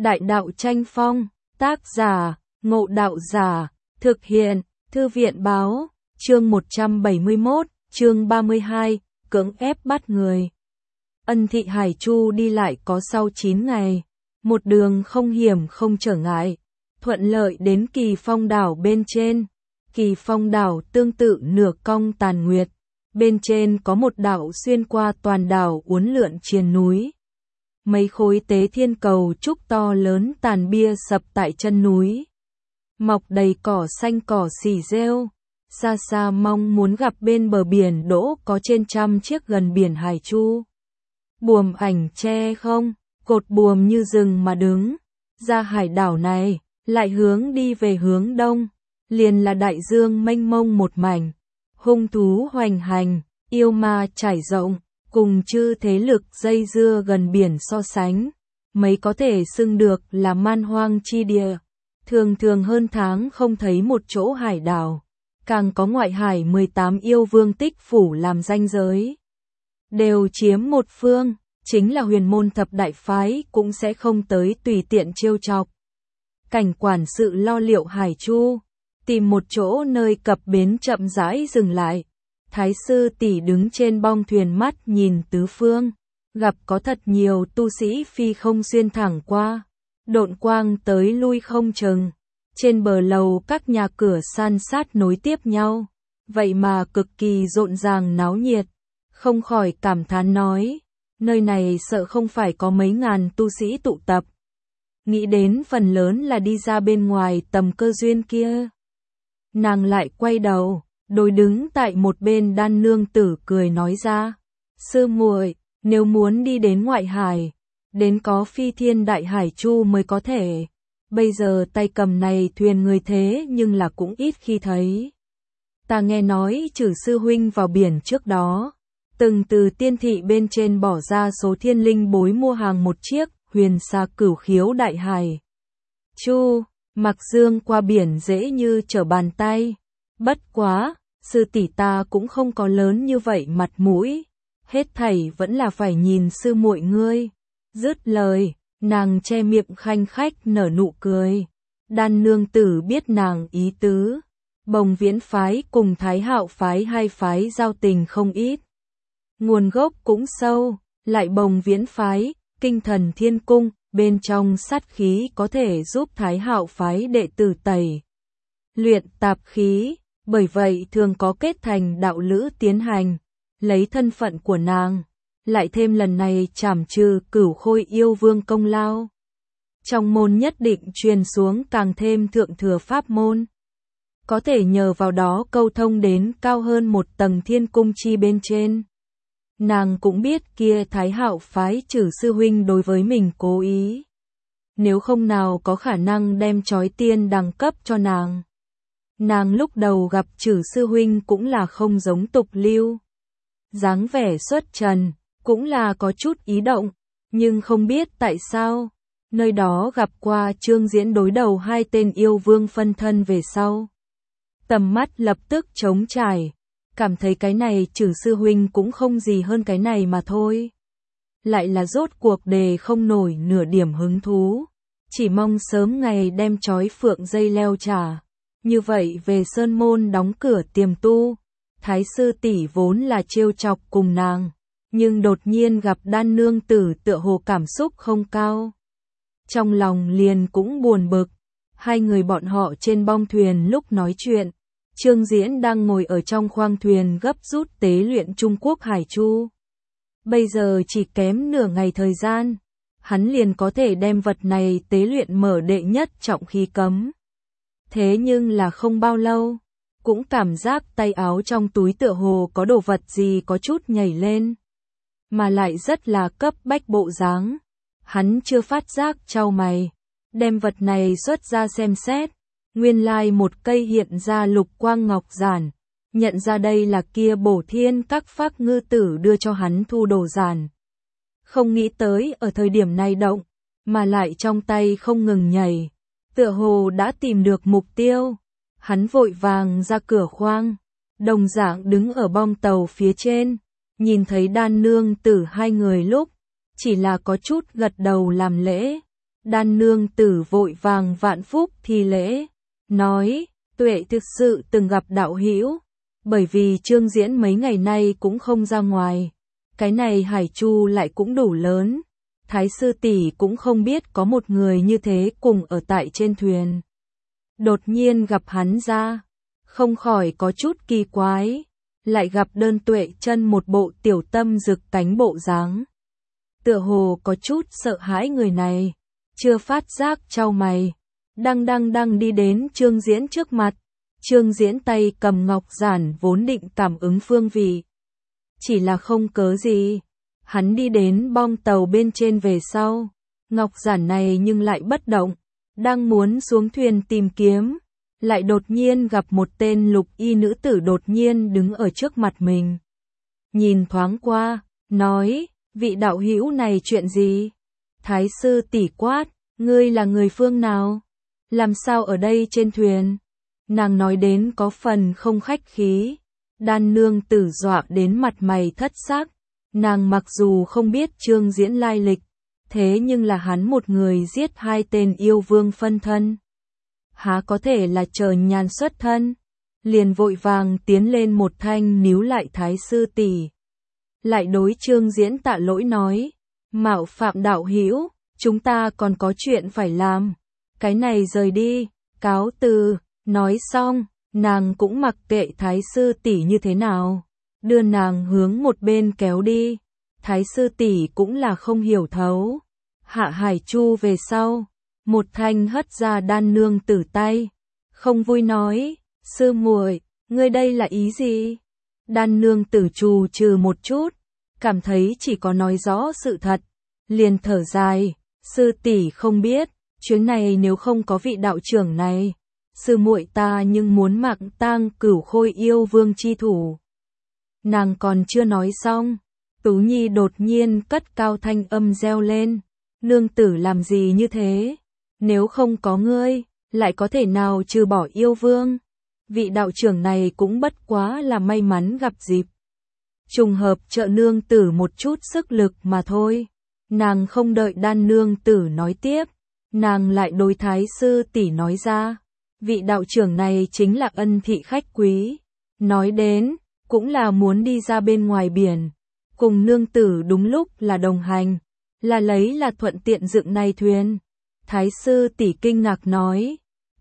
Đại đạo tranh phong, tác giả, Ngộ Đạo Giả, thực hiện, Thư viện báo, chương 171, chương 32, cưỡng ép bắt người. Ân Thị Hải Chu đi lại có sau 9 ngày, một đường không hiểm không trở ngại, thuận lợi đến Kỳ Phong đảo bên trên. Kỳ Phong đảo tương tự nửa cong tàn nguyệt, bên trên có một đạo xuyên qua toàn đảo uốn lượn triền núi. Mấy khối tế thiên cầu trúc to lớn tàn bia sập tại chân núi, mọc đầy cỏ xanh cỏ xỉ rêu. Xa xa mong muốn gặp bên bờ biển đỗ có trên 100 chiếc gần biển Hải Chu. Buồm ảnh tre không, cột buồm như rừng mà đứng. Ra hải đảo này, lại hướng đi về hướng đông, liền là đại dương mênh mông một mảnh. Hung thú hoành hành, yêu ma trải rộng, cùng chư thế lực dây dưa gần biển so sánh, mấy có thể xưng được là man hoang chi địa. Thường thường hơn tháng không thấy một chỗ hải đảo, càng có ngoại hải 18 yêu vương tích phủ làm ranh giới. Đều chiếm một phương, chính là huyền môn thập đại phái cũng sẽ không tới tùy tiện trêu chọc. Cảnh quản sự lo liệu Hải Chu, tìm một chỗ nơi cập bến chậm rãi dừng lại. Thái sư tỷ đứng trên bong thuyền mắt nhìn tứ phương, gặp có thật nhiều tu sĩ phi không xuyên thẳng qua, độn quang tới lui không chừng. Trên bờ lầu các nhà cửa san sát nối tiếp nhau, vậy mà cực kỳ rộn ràng náo nhiệt, không khỏi cảm thán nói, nơi này sợ không phải có mấy ngàn tu sĩ tụ tập. Nghĩ đến phần lớn là đi ra bên ngoài tầm cơ duyên kia. Nàng lại quay đầu, đối đứng tại một bên Đan nương tử cười nói ra, sư muội, nếu muốn đi đến ngoại hải, đến có phi thiên đại hải chu mới có thể. Bây giờ tay cầm này thuyền người thế nhưng là cũng ít khi thấy. Ta nghe nói Trử sư huynh vào biển trước đó, từng từ tiên thị bên trên bỏ ra số thiên linh bối mua hàng một chiếc huyền xa cửu khiếu đại hải chu, mặc dương qua biển dễ như trở bàn tay. Bất quá, sư tỷ ta cũng không có lớn như vậy mặt mũi, hết thảy vẫn là phải nhìn sư muội ngươi. Dứt lời, nàng che miệng khanh khách nở nụ cười. Đan nương tử biết nàng ý tứ, Bồng Viễn phái cùng Thái Hạo phái hai phái giao tình không ít, nguồn gốc cũng sâu, lại Bồng Viễn phái, Kinh Thần Thiên Cung, bên trong sát khí có thể giúp Thái Hạo phái đệ tử tẩy luyện tạp khí, bởi vậy thường có kết thành đạo lữ tiến hành. Lấy thân phận của nàng, lại thêm lần này trảm trừ Cửu Khôi yêu vương công lao, trong môn nhất định truyền xuống càng thêm thượng thừa pháp môn, có thể nhờ vào đó câu thông đến cao hơn một tầng thiên cung chi bên trên. Nàng cũng biết kia Thái Hạo phái Trử sư huynh đối với mình cố ý, nếu không nào có khả năng đem chói tiên đẳng cấp cho nàng. Nàng lúc đầu gặp Trử sư huynh cũng là không giống tục lưu, dáng vẻ xuất trần, cũng là có chút ý động, nhưng không biết tại sao, nơi đó gặp qua Trương Diễn đối đầu hai tên yêu vương phân thân về sau. Tầm mắt lập tức trống trải, cảm thấy cái này Trử sư huynh cũng không gì hơn cái này mà thôi. Lại là rốt cuộc đề không nổi nửa điểm hứng thú, chỉ mong sớm ngày đem chói phượng dây leo trả. Như vậy về sơn môn đóng cửa tiềm tu, Thái sư tỷ vốn là trêu chọc cùng nàng, nhưng đột nhiên gặp Đan nương tử tựa hồ cảm xúc không cao. Trong lòng liền cũng buồn bực, hai người bọn họ trên bong thuyền lúc nói chuyện, Trương Diễn đang ngồi ở trong khoang thuyền gấp rút tế luyện Trung Quốc Hải Chu. Bây giờ chỉ kém nửa ngày thời gian, hắn liền có thể đem vật này tế luyện mở đệ nhất trọng khí cấm. Thế nhưng là không bao lâu, cũng cảm giác tay áo trong túi tựa hồ có đồ vật gì có chút nhảy lên, mà lại rất là cấp bách bộ dáng. Hắn chưa phát giác chau mày, đem vật này xuất ra xem xét, nguyên lai một cây hiện ra lục quang ngọc giản, nhận ra đây là kia Bổ Thiên các phác ngư tử đưa cho hắn thu đồ giản. Không nghĩ tới ở thời điểm này động, mà lại trong tay không ngừng nhảy, tựa hồ đã tìm được mục tiêu. Hắn vội vàng ra cửa khoang, đồng dạng đứng ở bong tàu phía trên, nhìn thấy Đan nương tử hai người lúc, chỉ là có chút gật đầu làm lễ, Đan nương tử vội vàng vạn phúc thi lễ, nói, tuệ thực sự từng gặp đạo hữu, bởi vì Trương Diễn mấy ngày nay cũng không ra ngoài. Cái này hải chu lại cũng đủ lớn, Thái sư tỷ cũng không biết có một người như thế cùng ở tại trên thuyền. Đột nhiên gặp hắn ra, không khỏi có chút kỳ quái, lại gặp đơn tuệ chân một bộ tiểu tâm rực cánh bộ dáng. Tựa hồ có chút sợ hãi người này, chưa phát giác chau mày, đang đi đến Trương Diễn trước mặt. Trương Diễn tay cầm ngọc giản vốn định cảm ứng phương vị. Chỉ là không cớ gì, hắn đi đến bong tàu bên trên về sau, ngọc giản này nhưng lại bất động, đang muốn xuống thuyền tìm kiếm, lại đột nhiên gặp một tên lục y nữ tử đột nhiên đứng ở trước mặt mình. Nhìn thoáng qua, nói, vị đạo hữu này chuyện gì? Thái sư tỷ quát, ngươi là người phương nào? Làm sao ở đây trên thuyền? Nàng nói đến có phần không khách khí. Đan nương tử dọa đến mặt mày thất sắc. Nàng mặc dù không biết Trương Diễn lai lịch, thế nhưng là hắn một người giết hai tên yêu vương phân thân. Há có thể là chờ nhàn xuất thân? Liền vội vàng tiến lên một thanh níu lại Thái sư tỷ. Lại đối Trương Diễn tạ lỗi nói, mạo phạm đạo hữu, chúng ta còn có chuyện phải làm. Cái này rời đi, cáo từ. Nói xong, nàng cũng mặc kệ Thái sư tỷ như thế nào, đưa nàng hướng một bên kéo đi. Thái sư tỷ cũng là không hiểu thấu. Hạ hải chu về sau, một thanh hất ra đan nương tử tay, không vui nói, sư muội, ngươi đây là ý gì? Đan nương tử trù trừ một chút, cảm thấy chỉ có nói rõ sự thật, liền thở dài, sư tỷ không biết, chuyến này nếu không có vị đạo trưởng này, sư muội ta nhưng muốn mạng tang Cửu Khôi yêu vương chi thủ. Nàng còn chưa nói xong, Tú Nhi đột nhiên cất cao thanh âm reo lên, nương tử làm gì như thế? Nếu không có ngươi, lại có thể nào trừ bỏ yêu vương? Vị đạo trưởng này cũng bất quá là may mắn gặp dịp. Trùng hợp trợ nương tử một chút sức lực mà thôi. Nàng không đợi đan nương tử nói tiếp, nàng lại đối thái sư tỷ nói ra. Vị đạo trưởng này chính là ân thị khách quý. Nói đến, cũng là muốn đi ra bên ngoài biển. Cùng nương tử đúng lúc là đồng hành, là lấy là thuận tiện dựng này thuyền. Thái sư tỷ kinh ngạc nói,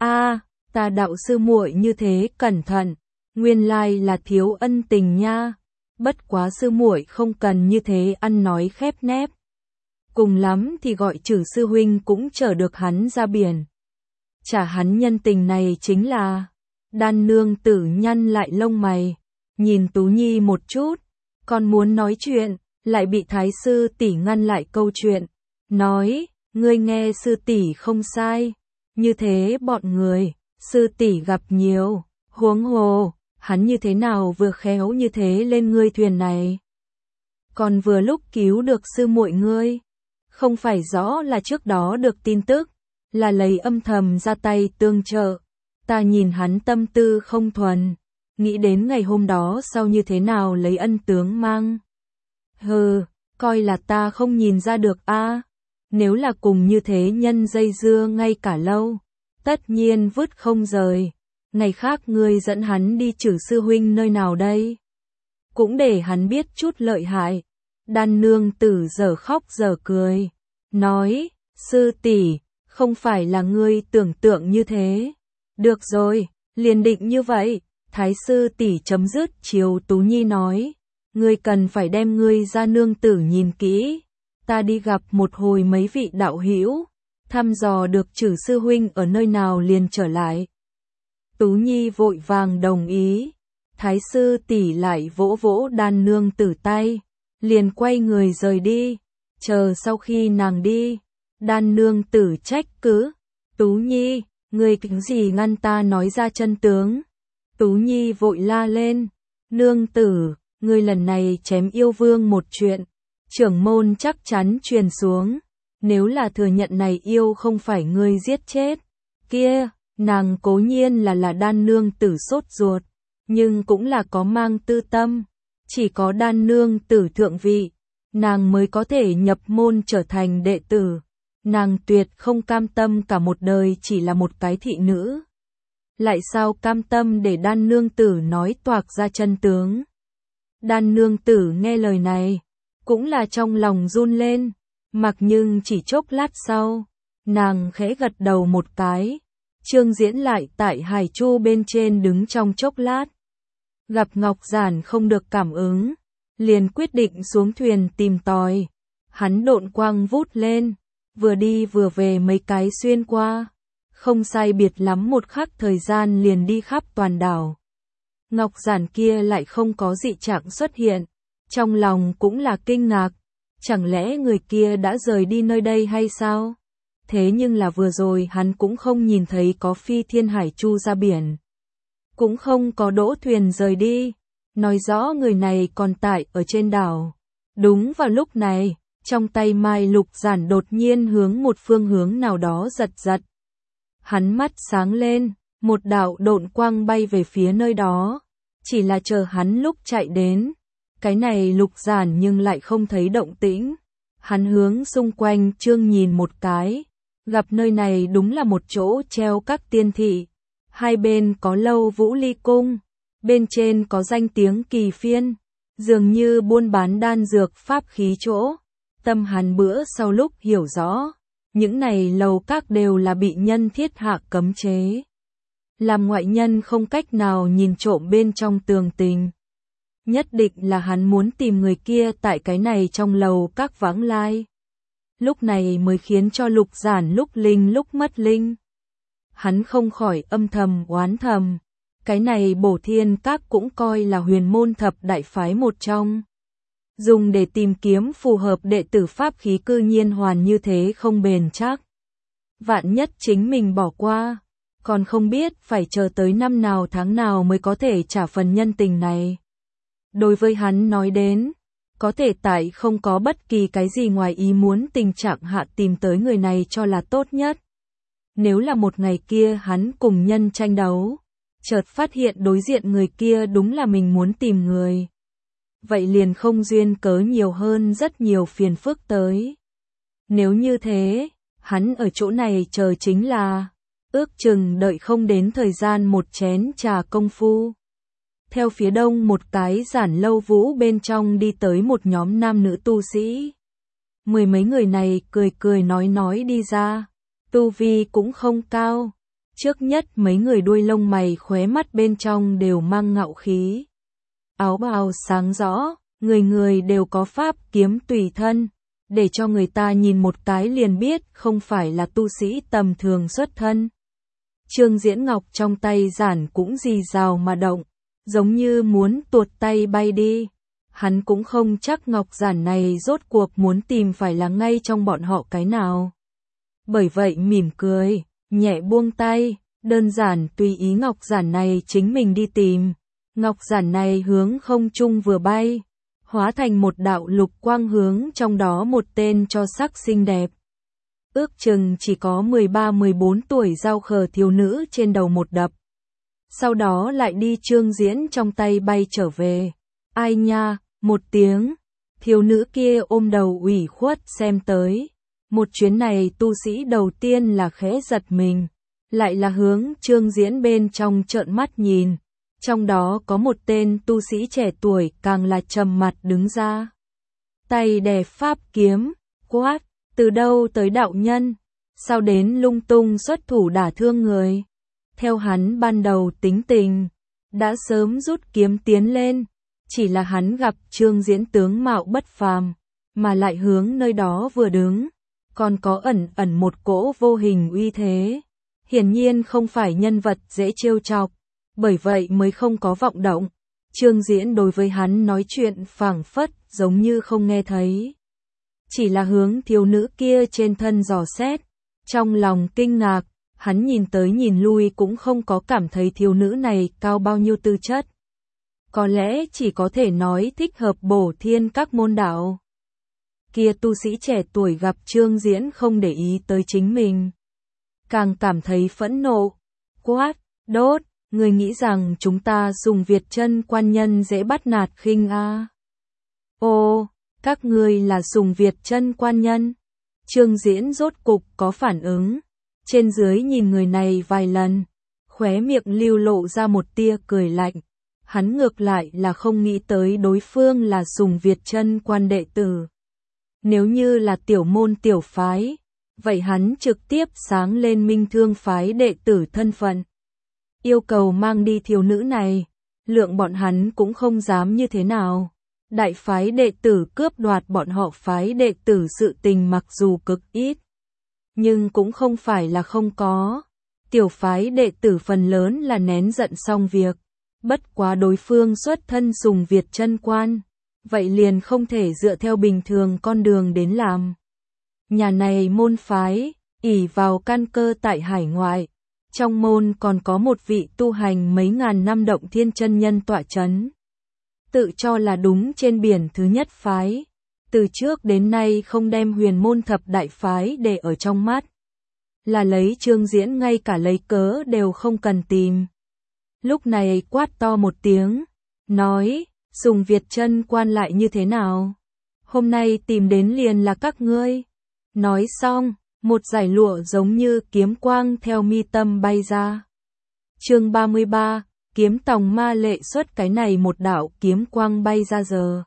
ta đạo sư muội như thế cẩn thận, nguyên lai là thiếu ân tình nha. Bất quá sư muội không cần như thế ăn nói khép nép. Cùng lắm thì gọi Trử sư huynh cũng chở được hắn ra biển. Trả hắn nhân tình này chính là. Đan nương tử nhăn lại lông mày, nhìn Tú Nhi một chút, còn muốn nói chuyện, lại bị thái sư tỷ ngăn lại câu chuyện, nói, ngươi nghe sư tỷ không sai, như thế bọn người, sư tỷ gặp nhiều, huống hồ, hắn như thế nào vừa khéo như thế lên ngươi thuyền này. Còn vừa lúc cứu được sư muội ngươi, không phải rõ là trước đó được tin tức, là lấy âm thầm ra tay tương trợ. Ta nhìn hắn tâm tư không thuần, nghĩ đến ngày hôm đó sau như thế nào lấy ân tướng mang. Hừ, coi là ta không nhìn ra được nếu là cùng như thế nhân dây dưa ngay cả lâu, tất nhiên vứt không rời. Ngày khác ngươi dẫn hắn đi Trử sư huynh nơi nào đây? Cũng để hắn biết chút lợi hại. Đan nương tử giờ khóc giờ cười, nói, sư tỷ, không phải là ngươi tưởng tượng như thế. Được rồi, liền định như vậy. Thái sư tỷ chấm dứt chiều Tú Nhi nói, ngươi cần phải đem ngươi ra nương tử nhìn kỹ. Ta đi gặp một hồi mấy vị đạo hữu, thăm dò được Trử sư huynh ở nơi nào liền trở lại. Tú Nhi vội vàng đồng ý. Thái sư tỷ lại vỗ vỗ đan nương tử tay, liền quay người rời đi. Chờ sau khi nàng đi, đan nương tử trách cứ, Tú Nhi, ngươi kính gì ngăn ta nói ra chân tướng? Tú Nhi vội la lên, nương tử, ngươi lần này chém yêu vương một chuyện, trưởng môn chắc chắn truyền xuống, nếu là thừa nhận này yêu không phải ngươi giết chết, kia, nàng cố nhiên là đan nương tử sốt ruột, nhưng cũng là có mang tư tâm, chỉ có đan nương tử thượng vị, nàng mới có thể nhập môn trở thành đệ tử, Nàng tuyệt không cam tâm cả một đời chỉ là một cái thị nữ. Lại sao cam tâm để Đan nương tử nói toạc ra chân tướng. Đan nương tử nghe lời này, cũng là trong lòng run lên, mặc nhưng chỉ chốc lát sau, nàng khẽ gật đầu một cái. Trương Diễn lại tại Hải Chu bên trên đứng trong chốc lát. Gặp Ngọc Giản không được cảm ứng, liền quyết định xuống thuyền tìm tòi. Hắn độn quang vút lên, vừa đi vừa về mấy cái xuyên qua. Không sai biệt lắm một khắc thời gian liền đi khắp toàn đảo. Ngọc Giản kia lại không có dị trạng xuất hiện, trong lòng cũng là kinh ngạc, chẳng lẽ người kia đã rời đi nơi đây hay sao? Thế nhưng là vừa rồi hắn cũng không nhìn thấy có phi thiên hải chu ra biển, cũng không có đỗ thuyền rời đi, nói rõ người này còn tại ở trên đảo. Đúng vào lúc này, trong tay Mai Lục Giản đột nhiên hướng một phương hướng nào đó giật giật. Hắn mắt sáng lên, một đạo độn quang bay về phía nơi đó, chỉ là chờ hắn lúc chạy đến, cái này Lục Giản nhưng lại không thấy động tĩnh. Hắn hướng xung quanh trương nhìn một cái, gặp nơi này đúng là một chỗ treo các tiên thị, hai bên có lâu Vũ Ly cung, bên trên có danh tiếng Kỳ Phiên, dường như buôn bán đan dược pháp khí chỗ. Tâm hắn bữa sau lúc hiểu rõ, những này lầu các đều là bị nhân thiết hạ cấm chế, làm ngoại nhân không cách nào nhìn trộm bên trong tường tình. Nhất định là hắn muốn tìm người kia tại cái này trong lầu các vãng lai. Lúc này mới khiến cho Lục Giản lúc linh lúc mất linh. Hắn không khỏi âm thầm oán thầm, cái này Bổ Thiên Các cũng coi là huyền môn thập đại phái một trong. Dùng để tìm kiếm phù hợp đệ tử pháp khí cư nhiên hoàn như thế không bền chắc. Vạn nhất chính mình bỏ qua, còn không biết phải chờ tới năm nào tháng nào mới có thể trả phần nhân tình này. Đối với hắn nói đến, có thể tại không có bất kỳ cái gì ngoài ý muốn tình trạng hạ tìm tới người này cho là tốt nhất. Nếu là một ngày kia hắn cùng nhân tranh đấu, chợt phát hiện đối diện người kia đúng là mình muốn tìm người, vậy liền không duyên cớ nhiều hơn rất nhiều phiền phức tới. Nếu như thế, hắn ở chỗ này chờ chính là, ước chừng đợi không đến thời gian một chén trà công phu. Theo phía đông một cái giản lâu vũ bên trong đi tới một nhóm nam nữ tu sĩ. Mười mấy người này cười cười nói đi ra, tu vi cũng không cao. Trước nhất mấy người đuôi lông mày khóe mắt bên trong đều mang ngạo khí. Áo bào sáng rõ, người người đều có pháp kiếm tùy thân, để cho người ta nhìn một cái liền biết không phải là tu sĩ tầm thường xuất thân. Trương Diễn Ngọc trong tay giản cũng rì rào mà động, giống như muốn tuột tay bay đi. Hắn cũng không chắc Ngọc Giản này rốt cuộc muốn tìm phải là ngay trong bọn họ cái nào. Bởi vậy mỉm cười, nhẹ buông tay, đơn giản tùy ý Ngọc Giản này chính mình đi tìm. Ngọc Giản này hướng không trung vừa bay, hóa thành một đạo lục quang hướng trong đó một tên cho sắc xinh đẹp. Ước chừng chỉ có 13-14 tuổi giao khờ thiếu nữ trên đầu một đập. Sau đó lại đi Trương Diễn trong tay bay trở về. Ai nha, một tiếng, thiếu nữ kia ôm đầu ủy khuất xem tới. Một chuyến này tu sĩ đầu tiên là khẽ giật mình, lại là hướng Trương Diễn bên trong trợn mắt nhìn. Trong đó có một tên tu sĩ trẻ tuổi càng là trầm mặt đứng ra. Tay đè pháp kiếm, quát, từ đâu tới đạo nhân, sao đến lung tung xuất thủ đả thương người. Theo hắn ban đầu tính tình, đã sớm rút kiếm tiến lên, chỉ là hắn gặp Trương Diễn tướng mạo bất phàm, mà lại hướng nơi đó vừa đứng, còn có ẩn một cỗ vô hình uy thế. Hiển nhiên không phải nhân vật dễ trêu chọc, bởi vậy mới không có vọng động. Trương Diễn đối với hắn nói chuyện phảng phất giống như không nghe thấy. Chỉ là hướng thiếu nữ kia trên thân dò xét, trong lòng kinh ngạc, hắn nhìn tới nhìn lui cũng không có cảm thấy thiếu nữ này cao bao nhiêu tư chất. Có lẽ chỉ có thể nói thích hợp Bổ Thiên Các môn đạo. Kia tu sĩ trẻ tuổi gặp Trương Diễn không để ý tới chính mình, càng cảm thấy phẫn nộ, quát, đốt, người nghĩ rằng chúng ta dùng Việt chân quan nhân dễ bắt nạt khinh a? Ô, các ngươi là dùng Việt chân quan nhân? Trương Diễn rốt cục có phản ứng, trên dưới nhìn người này vài lần, khóe miệng lưu lộ ra một tia cười lạnh. Hắn ngược lại là không nghĩ tới đối phương là Sùng Việt Chân Quan đệ tử. Nếu như là tiểu môn tiểu phái, vậy hắn trực tiếp sáng lên Minh Thương phái đệ tử thân phận. Yêu cầu mang đi thiếu nữ này, lượng bọn hắn cũng không dám như thế nào. Đại phái đệ tử cướp đoạt bọn họ phái đệ tử sự tình mặc dù cực ít, nhưng cũng không phải là không có. Tiểu phái đệ tử phần lớn là nén giận xong việc, bất quá đối phương xuất thân Sùng Việt Chân Quan, vậy liền không thể dựa theo bình thường con đường đến làm. Nhà này môn phái, ỷ vào căn cơ tại hải ngoại, trong môn còn có một vị tu hành mấy ngàn năm Động Thiên chân nhân tọa chấn. Tự cho là đúng trên biển thứ nhất phái, từ trước đến nay không đem huyền môn thập đại phái để ở trong mắt. Là lấy Trương Diễn ngay cả lấy cớ đều không cần tìm. Lúc này quát to một tiếng, nói, Sùng Việt Chân Quan lại như thế nào? Hôm nay tìm đến liền là các ngươi. Nói xong, một dải lụa giống như kiếm quang theo mi tâm bay ra. Chương 33, kiếm tòng ma lệ xuất, cái này một đạo kiếm quang bay ra giờ.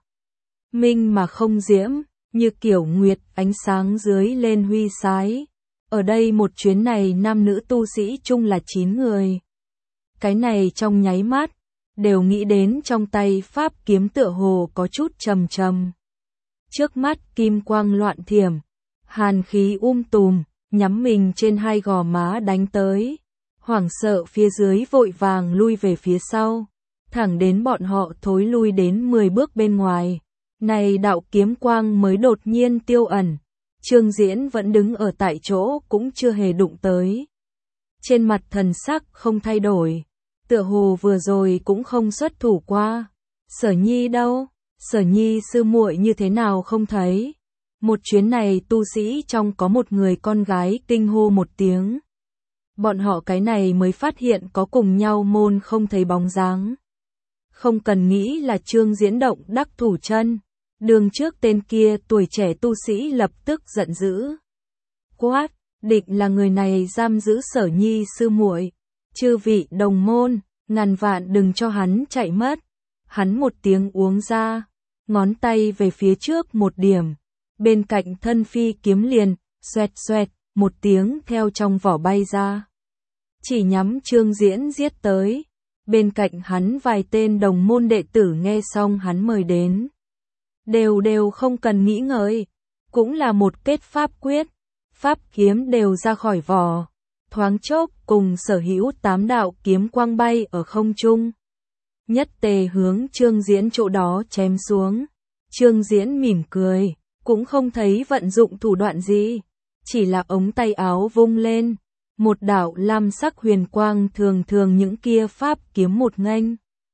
Minh mà không diễm, như kiểu nguyệt ánh sáng dưới lên huy sái. Ở đây một chuyến này nam nữ tu sĩ chung là 9 người. Cái này trong nháy mắt, đều nghĩ đến trong tay pháp kiếm tựa hồ có chút trầm trầm. Trước mắt kim quang loạn thiểm, hàn khí tùm, nhắm mình trên hai gò má đánh tới. Hoảng sợ phía dưới vội vàng lui về phía sau, thẳng đến bọn họ thối lui đến 10 bước bên ngoài. Này đạo kiếm quang mới đột nhiên tiêu ẩn, Trương Diễn vẫn đứng ở tại chỗ cũng chưa hề đụng tới. Trên mặt thần sắc không thay đổi, tựa hồ vừa rồi cũng không xuất thủ qua. Sở Nhi đâu? Sở Nhi sư muội như thế nào không thấy? Một chuyến này tu sĩ trong có một người con gái kinh hô một tiếng. Bọn họ cái này mới phát hiện có cùng nhau môn không thấy bóng dáng. Không cần nghĩ là Trương Diễn động đắc thủ chân. Đường trước tên kia tuổi trẻ tu sĩ lập tức giận dữ. Quát, định là người này giam giữ Sở Nhi sư muội. Chư vị đồng môn, ngàn vạn đừng cho hắn chạy mất. Hắn một tiếng uống ra, ngón tay về phía trước một điểm. Bên cạnh thân phi kiếm liền, xoẹt xoẹt, một tiếng theo trong vỏ bay ra. Chỉ nhắm Trương Diễn giết tới. Bên cạnh hắn vài tên đồng môn đệ tử nghe xong hắn mời đến. Đều không cần nghĩ ngợi. Cũng là một kết pháp quyết. Pháp kiếm đều ra khỏi vỏ. Thoáng chốc cùng sở hữu 8 đạo kiếm quang bay ở không trung. Nhất tề hướng Trương Diễn chỗ đó chém xuống. Trương Diễn mỉm cười, cũng không thấy vận dụng thủ đoạn gì. Chỉ là ống tay áo vung lên. Một đạo lam sắc huyền quang thường thường những kia pháp kiếm một nghênh.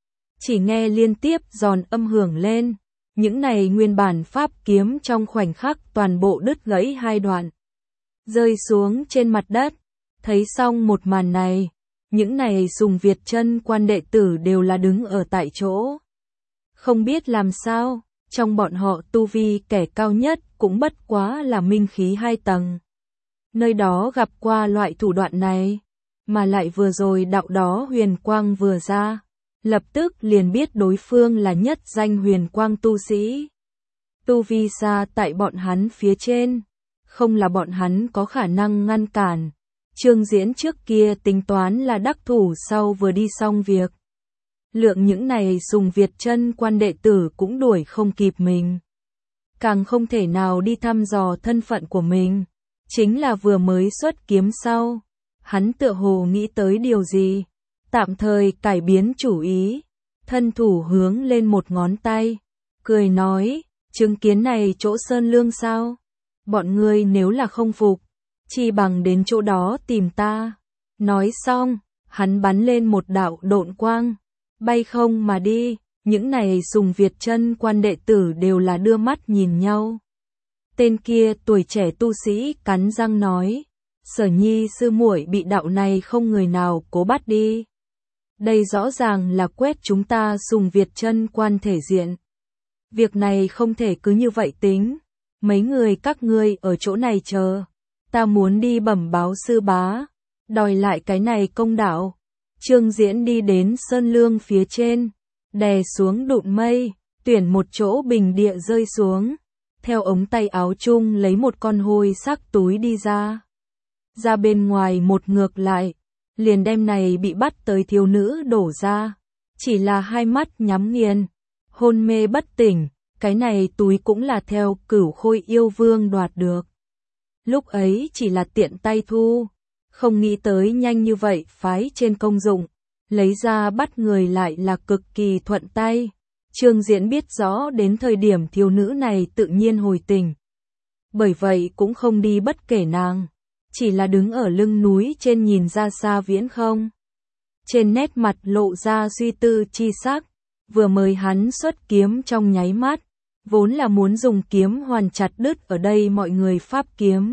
Chỉ nghe liên tiếp giòn âm hưởng lên. Những này nguyên bản pháp kiếm trong khoảnh khắc toàn bộ đứt gãy hai đoạn. Rơi xuống trên mặt đất. Thấy xong một màn này, những này Sùng Việt Chân Quan đệ tử đều là đứng ở tại chỗ. Không biết làm sao, trong bọn họ tu vi kẻ cao nhất cũng bất quá là minh khí 2 tầng. Nơi đó gặp qua loại thủ đoạn này, mà lại vừa rồi đạo đó huyền quang vừa ra, lập tức liền biết đối phương là nhất danh huyền quang tu sĩ. Tu vi xa tại bọn hắn phía trên, không là bọn hắn có khả năng ngăn cản. Trương Diễn trước kia tính toán là đắc thủ sau vừa đi xong việc. Lượng những này Sùng Việt Chân Quan đệ tử cũng đuổi không kịp mình. Càng không thể nào đi thăm dò thân phận của mình. Chính là vừa mới xuất kiếm sau. Hắn tựa hồ nghĩ tới điều gì. Tạm thời cải biến chủ ý. Thân thủ hướng lên một ngón tay. Cười nói, chứng kiến này chỗ Sơn Lương sao? Bọn ngươi nếu là không phục, chi bằng đến chỗ đó tìm ta. Nói xong, hắn bắn lên một đạo độn quang, bay không mà đi. Những này Sùng Việt Chân Quan đệ tử đều là đưa mắt nhìn nhau. Tên kia tuổi trẻ tu sĩ cắn răng nói, Sở Nhi sư muội bị đạo này không người nào cố bắt đi. Đây rõ ràng là quét chúng ta Sùng Việt Chân Quan thể diện. Việc này không thể cứ như vậy tính. mấy người các ngươi ở chỗ này chờ, ta muốn đi bẩm báo sư bá, đòi lại cái này công đạo. Trương Diễn đi đến sơn lương phía trên, đè xuống đụn mây, tuyển một chỗ bình địa rơi xuống, theo ống tay áo chung lấy một con hôi sắc túi đi ra. Ra bên ngoài một ngược lại, liền đem này bị bắt tới thiếu nữ đổ ra, chỉ là hai mắt nhắm nghiền, hôn mê bất tỉnh, cái này túi cũng là theo Cửu Khôi yêu vương đoạt được. Lúc ấy chỉ là tiện tay thu, không nghĩ tới nhanh như vậy phái trên công dụng, lấy ra bắt người lại là cực kỳ thuận tay. Trương Diễn biết rõ đến thời điểm thiếu nữ này tự nhiên hồi tình. Bởi vậy cũng không đi bất kể nàng, chỉ là đứng ở lưng núi trên nhìn ra xa viễn không. Trên nét mặt lộ ra suy tư chi sắc, vừa mới hắn xuất kiếm trong nháy mắt, vốn là muốn dùng kiếm hoàn chặt đứt ở đây mọi người pháp kiếm.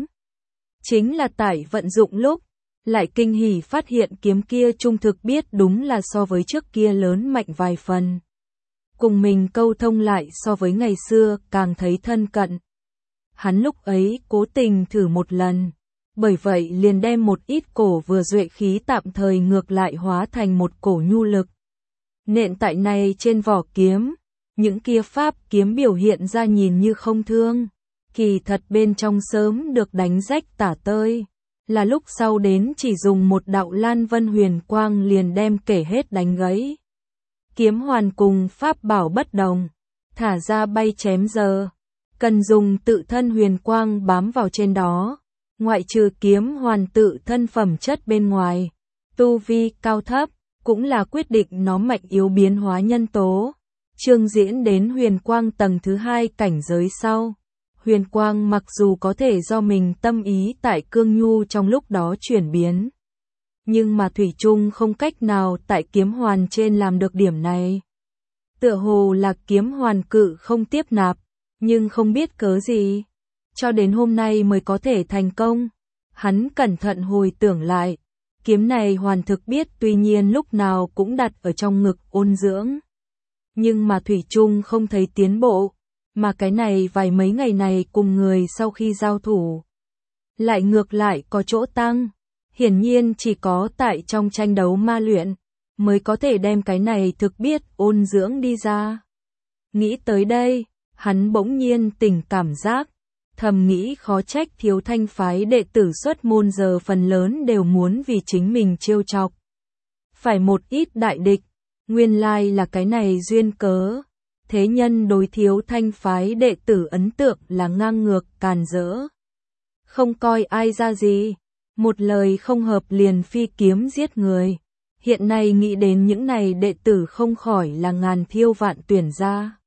Chính là tại vận dụng lúc, lại kinh hỉ phát hiện kiếm kia trung thực biết đúng là so với trước kia lớn mạnh vài phần. Cùng mình câu thông lại so với ngày xưa càng thấy thân cận. Hắn lúc ấy cố tình thử một lần, bởi vậy liền đem một ít cổ vừa duệ khí tạm thời ngược lại hóa thành một cổ nhu lực. Nện tại này trên vỏ kiếm, những kia pháp kiếm biểu hiện ra nhìn như không thương, kỳ thật bên trong sớm được đánh rách tả tơi, là lúc sau đến chỉ dùng một đạo lan vân huyền quang liền đem kể hết đánh gãy. Kiếm hoàn cùng pháp bảo bất đồng, thả ra bay chém giờ, cần dùng tự thân huyền quang bám vào trên đó, ngoại trừ kiếm hoàn tự thân phẩm chất bên ngoài, tu vi cao thấp, cũng là quyết định nó mạnh yếu biến hóa nhân tố. Trương Diễn đến huyền quang tầng thứ 2 cảnh giới sau. Huyền quang mặc dù có thể do mình tâm ý tại cương nhu trong lúc đó chuyển biến, nhưng mà thủy chung không cách nào tại kiếm hoàn trên làm được điểm này. Tựa hồ là kiếm hoàn cự không tiếp nạp, nhưng không biết cớ gì, cho đến hôm nay mới có thể thành công. Hắn cẩn thận hồi tưởng lại, kiếm này hoàn thực biết tuy nhiên lúc nào cũng đặt ở trong ngực ôn dưỡng, nhưng mà thủy chung không thấy tiến bộ, mà cái này vài mấy ngày này cùng người sau khi giao thủ, lại ngược lại có chỗ tăng. Hiển nhiên chỉ có tại trong tranh đấu ma luyện, mới có thể đem cái này thực biết ôn dưỡng đi ra. Nghĩ tới đây, hắn bỗng nhiên tỉnh cảm giác, thầm nghĩ khó trách Thiếu Thanh phái đệ tử xuất môn giờ phần lớn đều muốn vì chính mình trêu chọc. Phải một ít đại địch, nguyên lai là cái này duyên cớ. Thế nhân đối Thiếu Thanh phái đệ tử ấn tượng là ngang ngược càn rỡ, không coi ai ra gì, một lời không hợp liền phi kiếm giết người. Hiện nay nghĩ đến những này đệ tử không khỏi là ngàn thiêu vạn tuyển ra.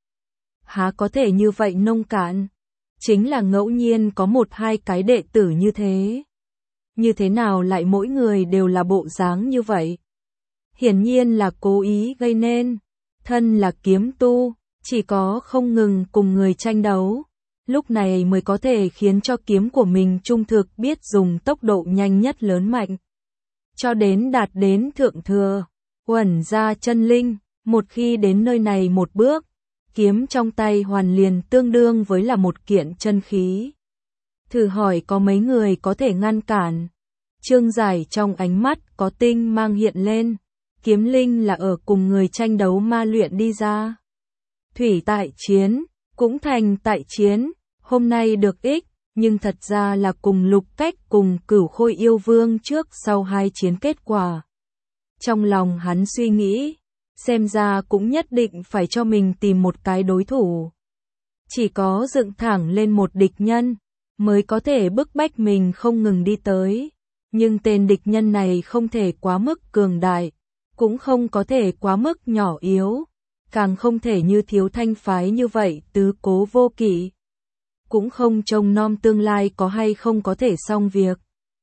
Há có thể như vậy nông cạn, chính là ngẫu nhiên có một hai cái đệ tử như thế. Như thế nào lại mỗi người đều là bộ dáng như vậy? Hiển nhiên là cố ý gây nên, thân là kiếm tu, chỉ có không ngừng cùng người tranh đấu, lúc này mới có thể khiến cho kiếm của mình trung thực biết dùng tốc độ nhanh nhất lớn mạnh, cho đến đạt đến thượng thừa, uẩn ra chân linh. Một khi đến nơi này một bước, kiếm trong tay hoàn liền tương đương với là một kiện chân khí. Thử hỏi có mấy người có thể ngăn cản? Trương Giải trong ánh mắt có tinh mang hiện lên, kiếm linh là ở cùng người tranh đấu ma luyện đi ra. Thủy tại chiến, cũng thành tại chiến, hôm nay được ích, nhưng thật ra là cùng Lục Cách cùng Cửu Khôi yêu vương trước sau hai chiến kết quả. Trong lòng hắn suy nghĩ, xem ra cũng nhất định phải cho mình tìm một cái đối thủ. Chỉ có dựng thẳng lên một địch nhân, mới có thể bức bách mình không ngừng đi tới. Nhưng tên địch nhân này không thể quá mức cường đại, cũng không có thể quá mức nhỏ yếu, càng không thể như Thiếu Thanh phái như vậy tứ cố vô kỵ. Cũng không trông nom tương lai có hay không có thể xong việc.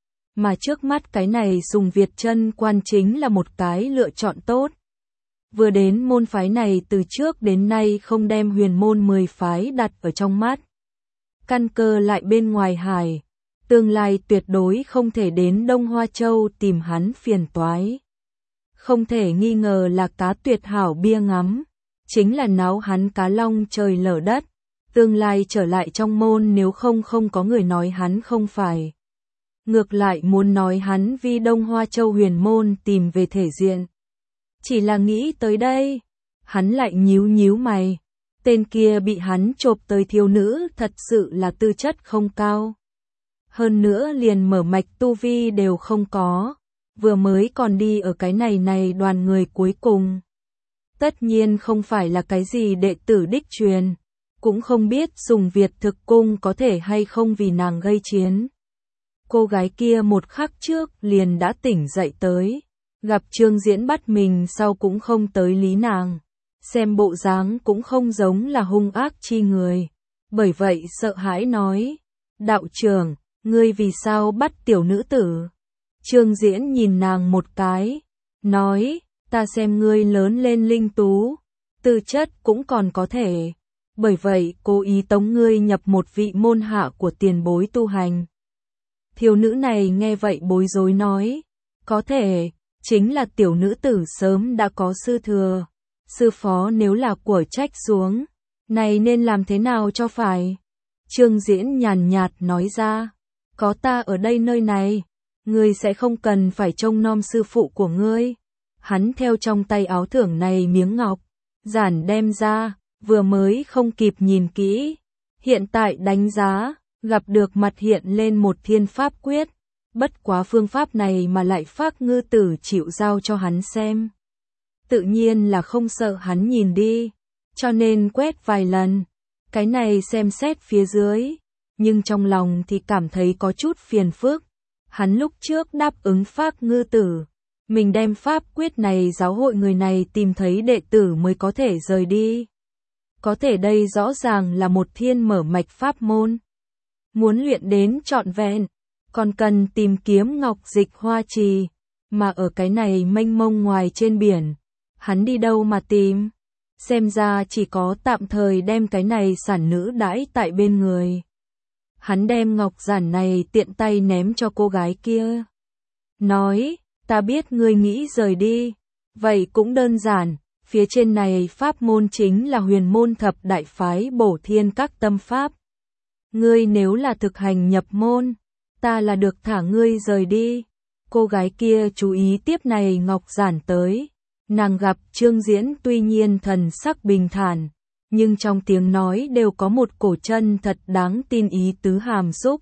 Mà trước mắt cái này Sùng Việt Chân Quan chính là một cái lựa chọn tốt. Vừa đến môn phái này từ trước đến nay không đem huyền môn 10 phái đặt ở trong mắt. Căn cơ lại bên ngoài hải, tương lai tuyệt đối không thể đến Đông Hoa Châu tìm hắn phiền toái. Không thể nghi ngờ là cá tuyệt hảo bia ngắm, chính là náo hắn cá long trời lở đất, tương lai trở lại trong môn, nếu không có người nói hắn không phải. Ngược lại muốn nói hắn vì Đông Hoa Châu huyền môn tìm về thể diện. Chỉ là nghĩ tới đây, hắn lại nhíu mày. Tên kia bị hắn chộp tới thiếu nữ thật sự là tư chất không cao. Hơn nữa liền mở mạch tu vi đều không có. Vừa mới còn đi ở cái này đoàn người cuối cùng. Tất nhiên không phải là cái gì đệ tử đích truyền. Cũng không biết dùng Việt thực cung có thể hay không vì nàng gây chiến. Cô gái kia một khắc trước liền đã tỉnh dậy tới. Gặp Trương Diễn bắt mình sau cũng không tới lý nàng. Xem bộ dáng cũng không giống là hung ác chi người. Bởi vậy sợ hãi nói. Đạo trưởng, ngươi vì sao bắt tiểu nữ tử? Trương Diễn nhìn nàng một cái. Nói, ta xem ngươi lớn lên linh tú. Tư chất cũng còn có thể. Bởi vậy cố ý tống ngươi nhập một vị môn hạ của tiền bối tu hành. Thiếu nữ này nghe vậy bối rối nói. Có thể, chính là tiểu nữ tử sớm đã có sư thừa. Sư phó nếu là của trách xuống, này nên làm thế nào cho phải? Trương Diễn nhàn nhạt nói ra, có ta ở đây nơi này, ngươi sẽ không cần phải trông nom sư phụ của ngươi. Hắn theo trong tay áo thưởng này miếng ngọc, giản đem ra, vừa mới không kịp nhìn kỹ. Hiện tại đánh giá, gặp được mặt hiện lên một thiên pháp quyết. Bất quá phương pháp này mà lại Phác Ngư Tử chịu giao cho hắn xem. Tự nhiên là không sợ hắn nhìn đi, cho nên quét vài lần. Cái này xem xét phía dưới, nhưng trong lòng thì cảm thấy có chút phiền phức. Hắn lúc trước đáp ứng Phác Ngư Tử, mình đem pháp quyết này giáo hội người này tìm thấy đệ tử mới có thể rời đi. Có thể đây rõ ràng là một thiên mở mạch pháp môn. Muốn luyện đến trọn vẹn, còn cần tìm kiếm ngọc dịch hoa trì, mà ở cái này mênh mông ngoài trên biển, hắn đi đâu mà tìm? Xem ra chỉ có tạm thời đem cái này sản nữ đãi tại bên người. Hắn đem ngọc giản này tiện tay ném cho cô gái kia. Nói, ta biết ngươi nghĩ rời đi, vậy cũng đơn giản, phía trên này pháp môn chính là huyền môn thập đại phái bổ thiên các tâm pháp. Ngươi nếu là thực hành nhập môn, ta là được thả ngươi rời đi. Cô gái kia chú ý tiếp này ngọc giản tới. Nàng gặp Trương Diễn tuy nhiên thần sắc bình thản, nhưng trong tiếng nói đều có một cổ chân thật đáng tin ý tứ hàm xúc.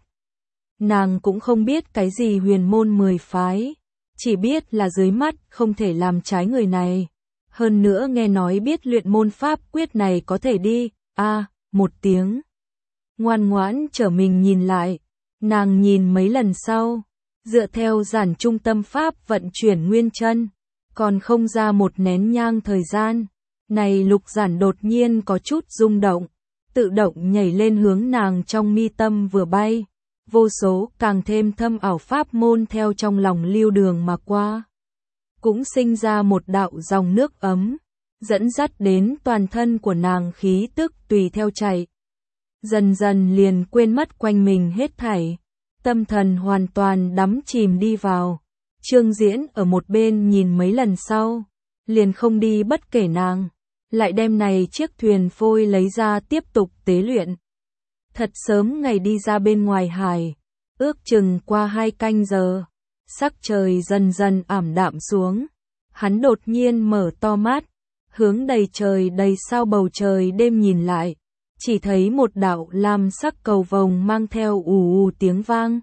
Nàng cũng không biết cái gì huyền môn 10 phái, chỉ biết là dưới mắt không thể làm trái người này. Hơn nữa nghe nói biết luyện môn pháp quyết này có thể đi, một tiếng. Ngoan ngoãn trở mình nhìn lại, nàng nhìn mấy lần sau, dựa theo giản trung tâm pháp vận chuyển nguyên chân, còn không ra một nén nhang thời gian, này lục giản đột nhiên có chút rung động, tự động nhảy lên hướng nàng trong mi tâm vừa bay, vô số càng thêm thâm ảo pháp môn theo trong lòng lưu đường mà qua. Cũng sinh ra một đạo dòng nước ấm, dẫn dắt đến toàn thân của nàng khí tức tùy theo chạy. Dần dần liền quên mất quanh mình hết thảy, tâm thần hoàn toàn đắm chìm đi vào. Trương Diễn ở một bên nhìn mấy lần sau, liền không đi bất kể nàng, lại đem này chiếc thuyền phôi lấy ra tiếp tục tế luyện. Thật sớm ngày đi ra bên ngoài hải, ước chừng qua 2 canh giờ, sắc trời dần dần ảm đạm xuống, hắn đột nhiên mở to mắt, hướng đầy trời đầy sao bầu trời đêm nhìn lại, chỉ thấy một đạo lam sắc cầu vồng mang theo ù tiếng vang,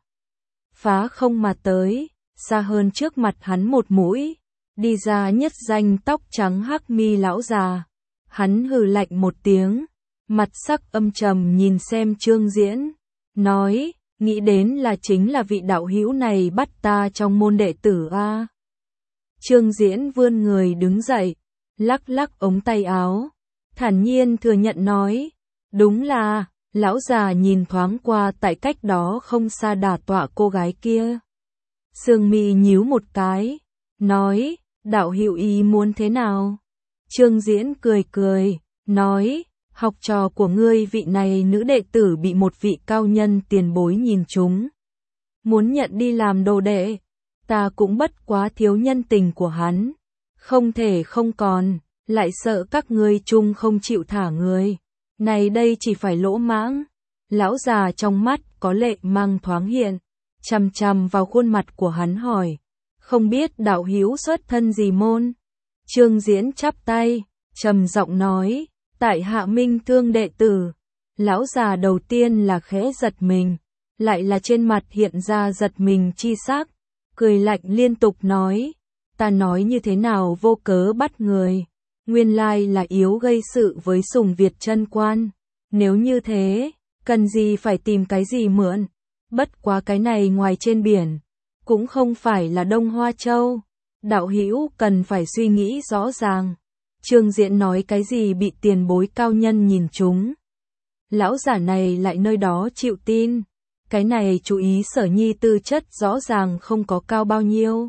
phá không mà tới. Xa hơn trước mặt hắn một mũi, đi ra nhất danh tóc trắng hắc mi lão già. Hắn hừ lạnh một tiếng, mặt sắc âm trầm nhìn xem Trương Diễn, nói, nghĩ đến là chính là vị đạo hữu này bắt ta trong môn đệ tử a. Trương Diễn vươn người đứng dậy, lắc lắc ống tay áo, thản nhiên thừa nhận nói, đúng là. Lão già nhìn thoáng qua tại cách đó không xa đả tọa cô gái kia. Sương mi nhíu một cái, nói, đạo hữu ý muốn thế nào? Trương Diễn cười cười, nói, học trò của ngươi vị này nữ đệ tử bị một vị cao nhân tiền bối nhìn trúng. Muốn nhận đi làm đồ đệ, ta cũng bất quá thiếu nhân tình của hắn. Không thể không còn, lại sợ các ngươi chung không chịu thả người. Này đây chỉ phải lỗ mãng. Lão già trong mắt có lệ mang thoáng hiện, chằm chằm vào khuôn mặt của hắn hỏi, không biết đạo hữu xuất thân gì môn? Trương Diễn chắp tay, trầm giọng nói, tại hạ Minh Thương đệ tử. Lão già đầu tiên là khẽ giật mình, lại là trên mặt hiện ra giật mình chi sắc, cười lạnh liên tục nói, ta nói như thế nào vô cớ bắt người, nguyên lai là yếu gây sự với Sùng Việt Chân Quan, nếu như thế, cần gì phải tìm cái gì mượn, bất quá cái này ngoài trên biển, cũng không phải là Đông Hoa Châu, đạo hữu cần phải suy nghĩ rõ ràng. Trương Diễn nói cái gì bị tiền bối cao nhân nhìn trúng. Lão giả này lại nơi đó chịu tin, cái này chú ý Sở Nhi tư chất rõ ràng không có cao bao nhiêu.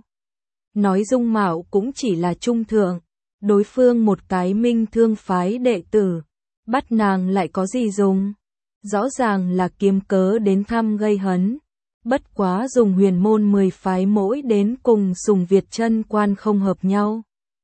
Nói dung mạo cũng chỉ là trung thượng, đối phương một cái Minh Thương phái đệ tử, bắt nàng lại có gì dùng, rõ ràng là kiếm cớ đến thăm gây hấn. Bất quá dùng huyền môn 10 phái mỗi đến cùng Sùng Việt Chân Quan không hợp nhau.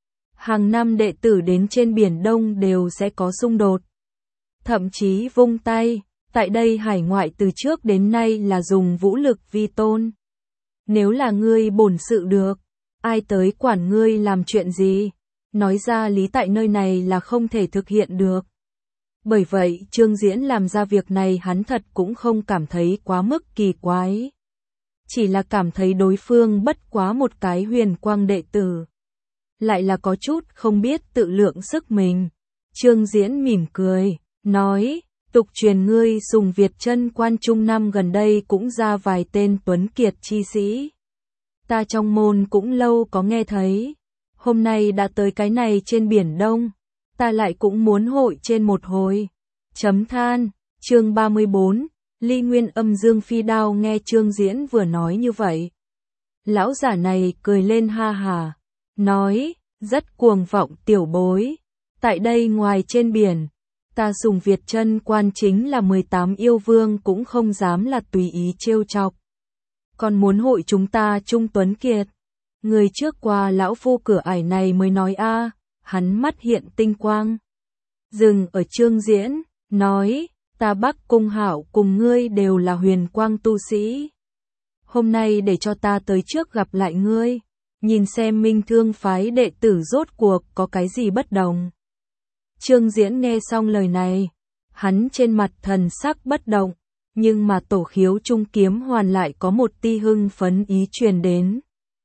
Hàng năm đệ tử đến trên Biển Đông đều sẽ có xung đột. Thậm chí vung tay, tại đây hải ngoại từ trước đến nay là dùng vũ lực vi tôn. Nếu là ngươi bổn sự được, ai tới quản ngươi làm chuyện gì, nói ra lý tại nơi này là không thể thực hiện được. Bởi vậy Trương Diễn làm ra việc này hắn thật cũng không cảm thấy quá mức kỳ quái. Chỉ là cảm thấy đối phương bất quá một cái huyền quang đệ tử. Lại là có chút không biết tự lượng sức mình. Trương Diễn mỉm cười, nói, tục truyền ngươi Sùng Việt Chân Quan Trung năm gần đây cũng ra vài tên tuấn kiệt chi sĩ. Ta trong môn cũng lâu có nghe thấy. Hôm nay đã tới cái này trên Biển Đông. Ta lại cũng muốn hội trên một hồi. Chấm than, chương 34, Ly Nguyên Âm Dương Phi Đao nghe Trương Diễn vừa nói như vậy. Lão giả này cười lên ha hà, nói, rất cuồng vọng tiểu bối. Tại đây ngoài trên biển, ta Sùng Việt Chân Quan chính là 18 yêu vương cũng không dám là tùy ý trêu chọc. Còn muốn hội chúng ta Trung Tuấn Kiệt. Người trước qua lão phu cửa ải này mới nói a. Hắn mắt hiện tinh quang. Dừng ở Trương Diễn, nói, ta Bắc Cung Hạo cùng ngươi đều là huyền quang tu sĩ. Hôm nay để cho ta tới trước gặp lại ngươi, nhìn xem Minh Thương phái đệ tử rốt cuộc có cái gì bất đồng. Trương Diễn nghe xong lời này, hắn trên mặt thần sắc bất động, nhưng mà tổ khiếu trung kiếm hoàn lại có một tia hưng phấn ý truyền đến.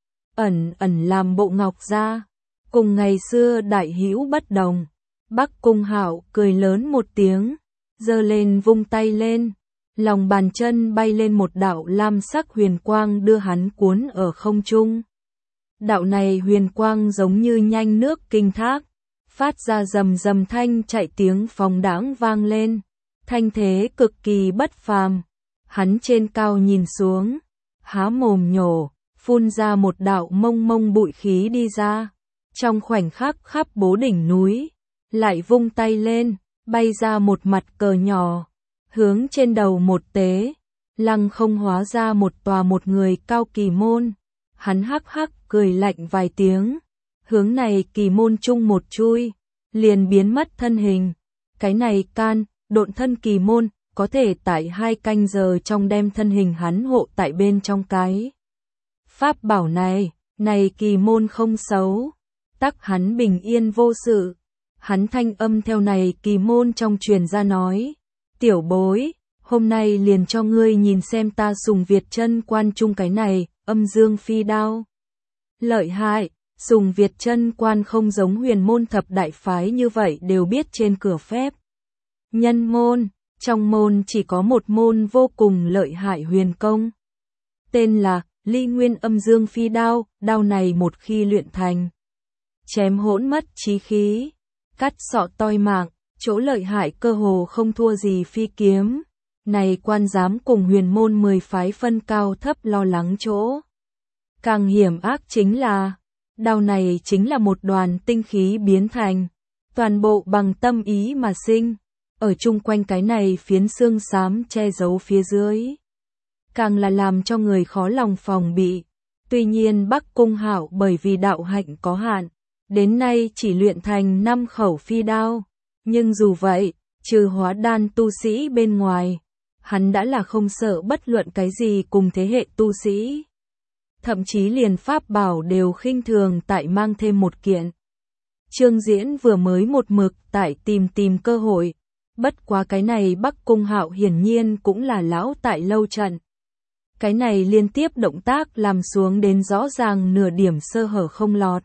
Ẩn ẩn làm bộ ngọc ra. Cùng ngày xưa đại hữu bất đồng, Bắc Cung Hạo cười lớn một tiếng, giơ lên vung tay lên, lòng bàn chân bay lên một đạo lam sắc huyền quang đưa hắn cuốn ở không trung. Đạo này huyền quang giống như nhanh nước kinh thác, phát ra rầm rầm thanh chạy tiếng phóng đãng vang lên, thanh thế cực kỳ bất phàm. Hắn trên cao nhìn xuống, há mồm nhổ, phun ra một đạo mông mông bụi khí đi ra. Trong khoảnh khắc khắp bố đỉnh núi, lại vung tay lên, bay ra một mặt cờ nhỏ, hướng trên đầu một tế, lăng không hóa ra một tòa một người cao kỳ môn. Hắn hắc hắc cười lạnh vài tiếng, hướng này kỳ môn chung một chui, liền biến mất thân hình. Cái này can, độn thân kỳ môn, có thể tại 2 canh giờ trong đem thân hình hắn hộ tại bên trong cái. Pháp bảo này kỳ môn không xấu. Tắc hắn bình yên vô sự. Hắn thanh âm theo này kỳ môn trong truyền ra nói, tiểu bối, hôm nay liền cho ngươi nhìn xem ta Sùng Việt Chân Quan Trung cái này, Âm Dương Phi Đao. Lợi hại, Sùng Việt Chân Quan không giống huyền môn thập đại phái như vậy đều biết trên cửa phép. Nhân môn, trong môn chỉ có một môn vô cùng lợi hại huyền công. Tên là Ly Nguyên Âm Dương Phi Đao, đao này một khi luyện thành. Chém hỗn mất chí khí, cắt sọ toi mạng, chỗ lợi hại cơ hồ không thua gì phi kiếm. Này quan giám cùng huyền môn 10 phái phân cao thấp lo lắng chỗ. Càng hiểm ác chính là, đao này chính là một đoàn tinh khí biến thành, toàn bộ bằng tâm ý mà sinh, ở chung quanh cái này phiến xương xám che giấu phía dưới. Càng là làm cho người khó lòng phòng bị. Tuy nhiên Bắc Cung Hạo bởi vì đạo hạnh có hạn, đến nay chỉ luyện thành 5 khẩu phi đao, nhưng dù vậy, Trừ hóa đan tu sĩ bên ngoài, hắn đã là không sợ bất luận cái gì cùng thế hệ tu sĩ. Thậm chí liền pháp bảo đều khinh thường tại mang thêm một kiện. Trương Diễn vừa mới một mực tại tìm cơ hội, bất quá cái này Bắc Cung Hạo hiển nhiên cũng là lão tại lâu trận. Cái này liên tiếp động tác làm xuống đến rõ ràng nửa điểm sơ hở không lọt.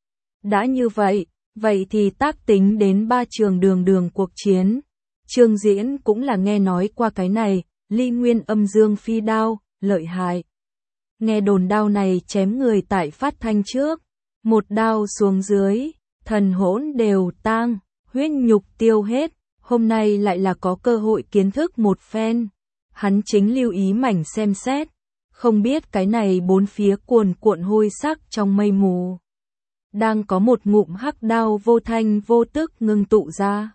Đã như vậy thì tác tính đến 3 trường đường cuộc chiến. Trương Diễn cũng là nghe nói qua cái này, Ly Nguyên Âm Dương Phi đao, lợi hại. Nghe đồn đao này chém người tại phát thanh trước, một đao xuống dưới, thần hỗn đều tang, huyết nhục tiêu hết, hôm nay lại là có cơ hội kiến thức một phen. Hắn chính lưu ý mảnh xem xét, không biết cái này bốn phía cuồn cuộn hôi sắc trong mây mù. Đang có một ngụm hắc đao vô thanh vô tức ngưng tụ ra.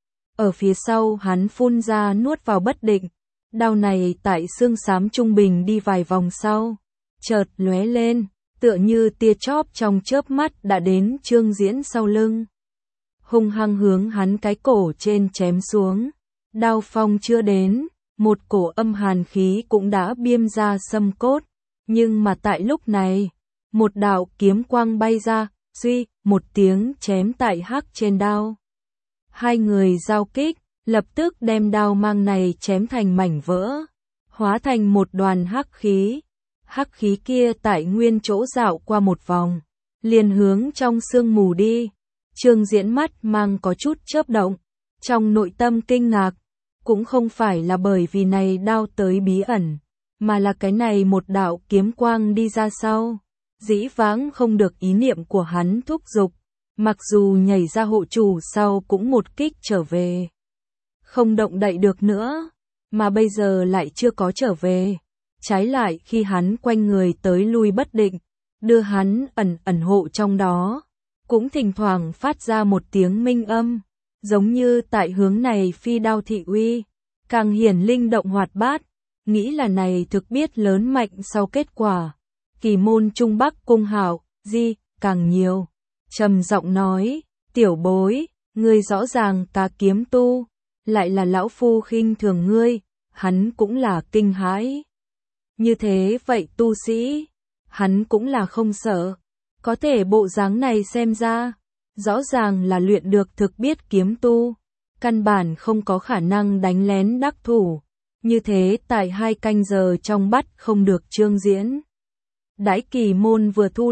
Ở phía sau hắn phun ra nuốt vào bất định, đao này tại xương xám trung bình đi vài vòng sau, chợt lóe lên, tựa như tia chóp trong chớp mắt đã đến Trương Diễn sau lưng. Hung hăng hướng hắn cái cổ trên chém xuống, đao phong chưa đến, một cổ âm hàn khí cũng đã biêm ra xâm cốt, nhưng mà tại lúc này, một đạo kiếm quang bay ra, suy, một tiếng chém tại hắc trên đao. Hai người giao kích, lập tức đem đao mang này chém thành mảnh vỡ, hóa thành một đoàn hắc khí. Hắc khí kia tại nguyên chỗ dạo qua một vòng, liền hướng trong sương mù đi. Trương Diễn mắt mang có chút chớp động, trong nội tâm kinh ngạc, cũng không phải là bởi vì này đao tới bí ẩn, mà là cái này một đạo kiếm quang đi ra sau. Dĩ vãng không được ý niệm của hắn thúc giục, mặc dù nhảy ra hộ chủ sau cũng một kích trở về. Không động đậy được nữa, mà bây giờ lại chưa có trở về. Trái lại khi hắn quanh người tới lui bất định, đưa hắn ẩn hộ trong đó, cũng thỉnh thoảng phát ra một tiếng minh âm, giống như tại hướng này phi đao thị uy, càng hiển linh động hoạt bát, nghĩ là này thực biết lớn mạnh sau kết quả. Kỳ môn Trung Bắc Cung Hạo, càng nhiều, trầm giọng nói, tiểu bối, ngươi rõ ràng cá kiếm tu, lại là lão phu khinh thường ngươi, hắn cũng là kinh hãi. Như thế vậy tu sĩ, hắn cũng là không sợ, có thể bộ dáng này xem ra, rõ ràng là luyện được thực biết kiếm tu, căn bản không có khả năng đánh lén đắc thủ, như thế tại 2 canh giờ trong bắt không được Trương Diễn. Đãi Kỳ môn vừa thu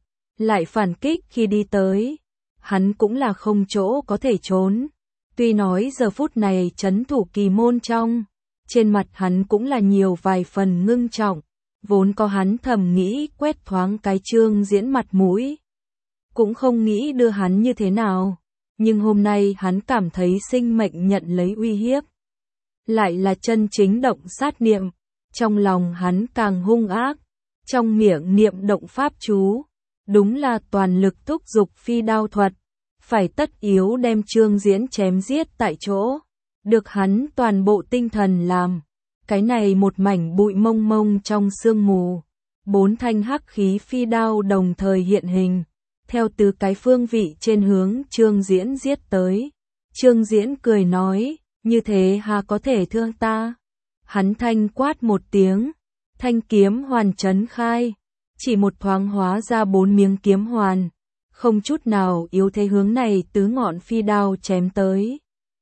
lại phản kích khi đi tới, hắn cũng là không chỗ có thể trốn, tuy nói giờ phút này trấn thủ Kỳ môn trong, trên mặt hắn cũng là nhiều vài phần ngưng trọng. Vốn có hắn thầm nghĩ quét thoáng cái Trương Diễn mặt mũi, cũng không nghĩ đưa hắn như thế nào, nhưng hôm nay hắn cảm thấy sinh mệnh nhận lấy uy hiếp. Lại là chân chính động sát niệm, trong lòng hắn càng hung ác, trong miệng niệm động pháp chú, đúng là toàn lực thúc giục phi đao thuật, phải tất yếu đem Trương Diễn chém giết tại chỗ, được hắn toàn bộ tinh thần làm. Cái này một mảnh bụi mông mông trong sương mù, 4 thanh hắc khí phi đao đồng thời hiện hình, theo từ cái phương vị trên hướng Trương Diễn giết tới. Trương Diễn cười nói, như thế hà có thể thương ta. Hắn thanh quát một tiếng, thanh kiếm hoàn trấn khai, chỉ một thoáng hóa ra 4 miếng kiếm hoàn, không chút nào yếu thế hướng này tứ ngọn phi đao chém tới.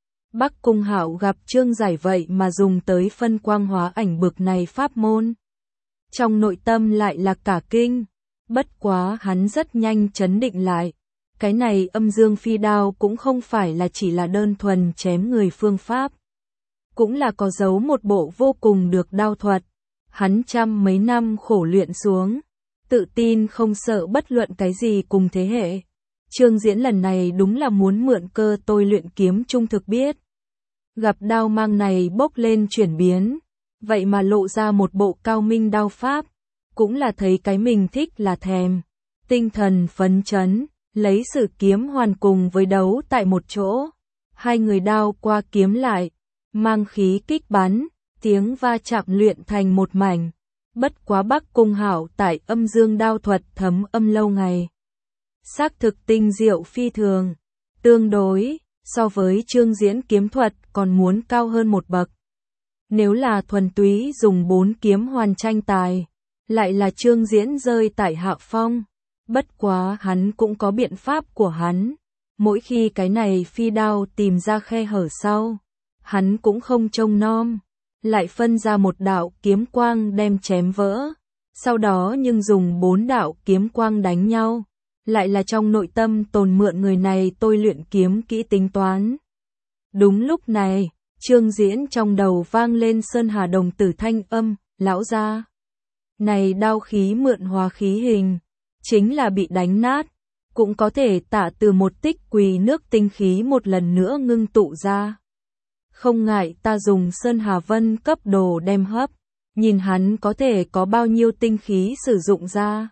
Bắc Cung Hạo gặp Trương Giải vậy mà dùng tới phân quang hóa ảnh bực này pháp môn. Trong nội tâm lại là cả kinh, bất quá hắn rất nhanh trấn định lại. Cái này âm dương phi đao cũng không phải là chỉ là đơn thuần chém người phương pháp. Cũng là có giấu một bộ vô cùng được đao thuật. Hắn trăm mấy năm khổ luyện xuống, tự tin không sợ bất luận cái gì cùng thế hệ. Trương Diễn lần này đúng là muốn mượn cơ tôi luyện kiếm trung thực biết. Gặp đao mang này bốc lên chuyển biến, vậy mà lộ ra một bộ cao minh đao pháp, cũng là thấy cái mình thích là thèm. Tinh thần phấn chấn, lấy sử kiếm hoàn cùng với đấu tại một chỗ. Hai người đao qua kiếm lại, mang khí kích bắn, tiếng va chạm luyện thành một mảnh. Bất quá Bắc Cung Hạo tại âm dương đao thuật thấm âm lâu ngày. Xác thực tinh diệu phi thường, tương đối, so với Trương Diễn kiếm thuật còn muốn cao hơn một bậc. Nếu là thuần túy dùng 4 kiếm hoàn tranh tài, lại là Trương Diễn rơi tại hạ phong. Bất quá hắn cũng có biện pháp của hắn. Mỗi khi cái này phi đao tìm ra khe hở sau, hắn cũng không trông nom, lại phân ra một đạo kiếm quang đem chém vỡ. Sau đó nhưng dùng 4 đạo kiếm quang đánh nhau, lại là trong nội tâm tồn mượn người này tôi luyện kiếm kỹ tính toán. Đúng lúc này, Trương Diễn trong đầu vang lên Sơn Hà đồng tử thanh âm, lão gia. Này đao khí mượn hóa khí hình, chính là bị đánh nát, cũng có thể tả từ một tích quỳ nước tinh khí một lần nữa ngưng tụ ra. Không ngại ta dùng Sơn Hà Vân cấp đồ đem hấp, nhìn hắn có thể có bao nhiêu tinh khí sử dụng ra.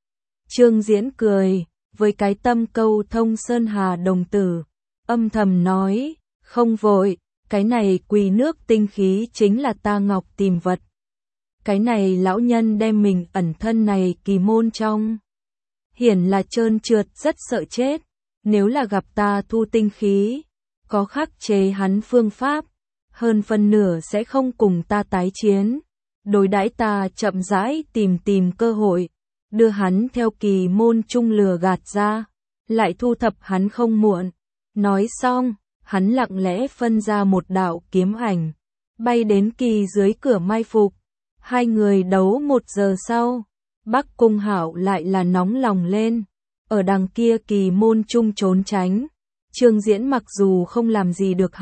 Trương Diễn cười, với cái tâm câu thông Sơn Hà đồng tử, âm thầm nói, không vội, cái này quỳ nước tinh khí chính là ta ngọc tìm vật. Cái này lão nhân đem mình ẩn thân này kỳ môn trong. Hiển là trơn trượt rất sợ chết, nếu là gặp ta thu tinh khí, có khắc chế hắn phương pháp, hơn phân nửa sẽ không cùng ta tái chiến. Đối đãi ta chậm rãi tìm cơ hội, đưa hắn theo kỳ môn trung lừa gạt ra, lại thu thập hắn không muộn. Nói xong, hắn lặng lẽ phân ra một đạo kiếm ảnh, bay đến kỳ dưới cửa mai phục. Hai người đấu 1 giờ sau, Bắc Cung Hạo lại là nóng lòng lên, ở đằng kia kỳ môn trung trốn tránh. Trương Diễn mặc dù không làm gì được